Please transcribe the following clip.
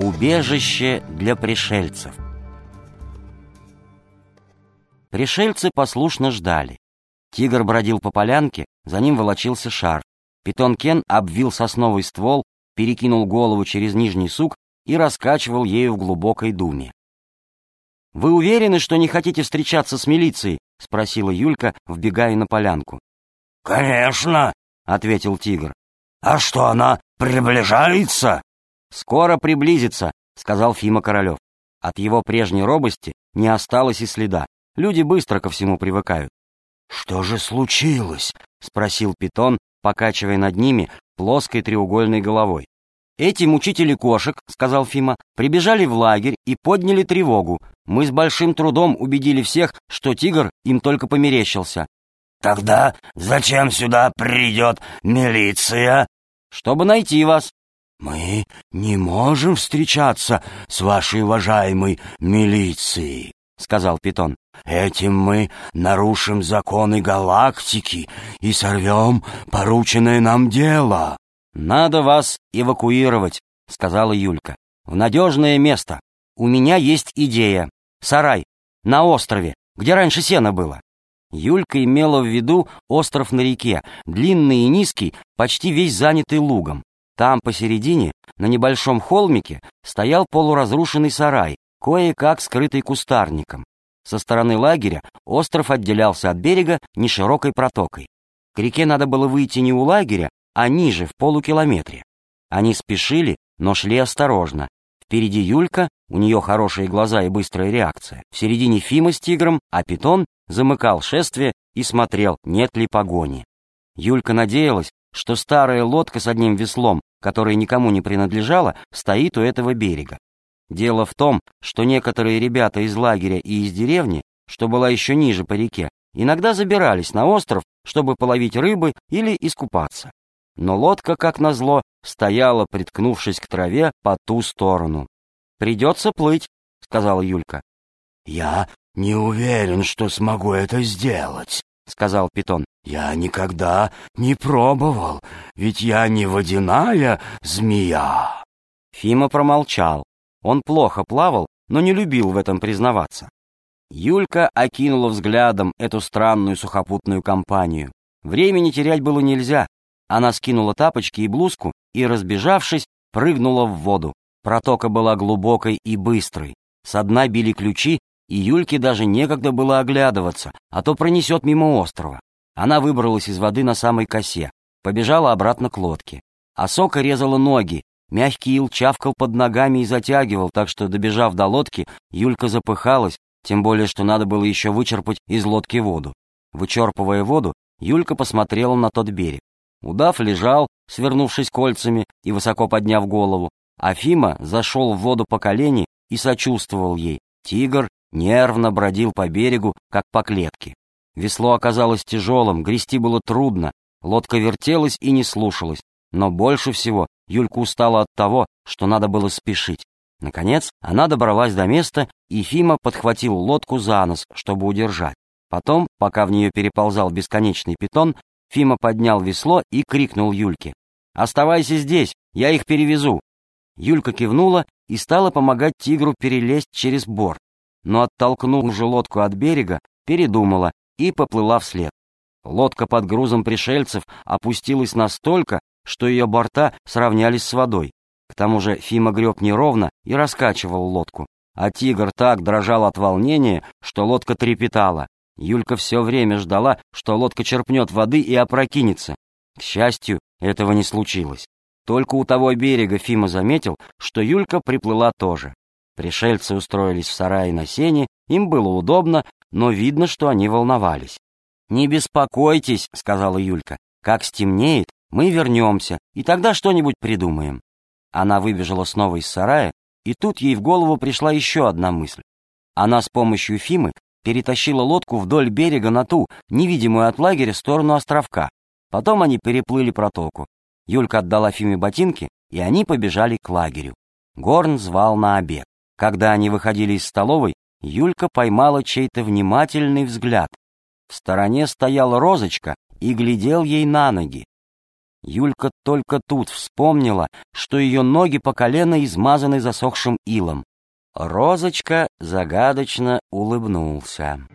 Убежище для пришельцев. Пришельцы послушно ждали. Тигр бродил по полянке, за ним волочился шар. Питон Кен обвил сосновый ствол, перекинул голову через нижний сук и раскачивал ею в глубокой думе. «Вы уверены, что не хотите встречаться с милицией?» — спросила Юлька, вбегая на полянку. «Конечно», — ответил тигр. «А что, она приближается?» «Скоро приблизится», — сказал Фима Королев. От его прежней робости не осталось и следа. Люди быстро ко всему привыкают. «Что же случилось?» — спросил Питон, покачивая над ними плоской треугольной головой. «Эти мучители кошек, — сказал Фима, — прибежали в лагерь и подняли тревогу. Мы с большим трудом убедили всех, что тигр им только померещился». «Тогда зачем сюда придет милиция?» «Чтобы найти вас». «Мы не можем встречаться с вашей уважаемой милицией», — сказал Питон. «Этим мы нарушим законы галактики и сорвем порученное нам дело». «Надо вас эвакуировать», — сказала Юлька. «В надежное место. У меня есть идея. Сарай. На острове, где раньше сено было». Юлька имела в виду остров на реке, длинный и низкий, почти весь занятый лугом. Там посередине, на небольшом холмике, стоял полуразрушенный сарай, кое-как скрытый кустарником. Со стороны лагеря остров отделялся от берега неширокой протокой. К реке надо было выйти не у лагеря, а ниже, в полукилометре. Они спешили, но шли осторожно. Впереди Юлька, у нее хорошие глаза и быстрая реакция. В середине Фима с тигром, а Питон замыкал шествие и смотрел, нет ли погони. Юлька надеялась, что старая лодка с одним веслом, которая никому не принадлежала, стоит у этого берега. Дело в том, что некоторые ребята из лагеря и из деревни, что была еще ниже по реке, иногда забирались на остров, чтобы половить рыбы или искупаться. Но лодка, как назло, стояла, приткнувшись к траве по ту сторону. «Придется плыть», — сказала Юлька. «Я не уверен, что смогу это сделать», — сказал Питон. «Я никогда не пробовал, ведь я не водяная змея». Фима промолчал. Он плохо плавал, но не любил в этом признаваться. Юлька окинула взглядом эту странную сухопутную компанию. Времени терять было нельзя. Она скинула тапочки и блузку и, разбежавшись, прыгнула в воду. Протока была глубокой и быстрой. Со дна били ключи, и Юльке даже некогда было оглядываться, а то пронесет мимо острова. Она выбралась из воды на самой косе, побежала обратно к лодке. Осока резала ноги, мягкий ил чавкал под ногами и затягивал, так что, добежав до лодки, Юлька запыхалась, тем более, что надо было еще вычерпать из лодки воду. Вычерпывая воду, Юлька посмотрела на тот берег. Удав лежал, свернувшись кольцами и высоко подняв голову, а Фима зашел в воду по колени и сочувствовал ей. Тигр нервно бродил по берегу, как по клетке. Весло оказалось тяжелым, грести было трудно, лодка вертелась и не слушалась, но больше всего Юлька устала от того, что надо было спешить. Наконец она добралась до места, и Фима подхватил лодку за нос, чтобы удержать. Потом, пока в нее переползал бесконечный питон, Фима поднял весло и крикнул Юльке: «Оставайся здесь, я их перевезу». Юлька кивнула и стала помогать тигру перелезть через борт, но, оттолкнув же лодку от берега, передумала и поплыла вслед. Лодка под грузом пришельцев опустилась настолько, что ее борта сравнялись с водой. К тому же Фима греб неровно и раскачивал лодку, а тигр так дрожал от волнения, что лодка трепетала. Юлька все время ждала, что лодка черпнет воды и опрокинется. К счастью, этого не случилось. Только у того берега Фима заметил, что Юлька приплыла тоже. Пришельцы устроились в сарае на сене, им было удобно, но видно, что они волновались. «Не беспокойтесь», — сказала Юлька, — «как стемнеет, мы вернемся, и тогда что-нибудь придумаем». Она выбежала снова из сарая, и тут ей в голову пришла еще одна мысль. Она с помощью Фимы перетащила лодку вдоль берега на ту, невидимую от лагеря, сторону островка. Потом они переплыли протоку. Юлька отдала Фиме ботинки, и они побежали к лагерю. Горн звал на обед. Когда они выходили из столовой, Юлька поймала чей-то внимательный взгляд. В стороне стояла Розочка и глядел ей на ноги. Юлька только тут вспомнила, что ее ноги по колено измазаны засохшим илом. Розочка загадочно улыбнулся.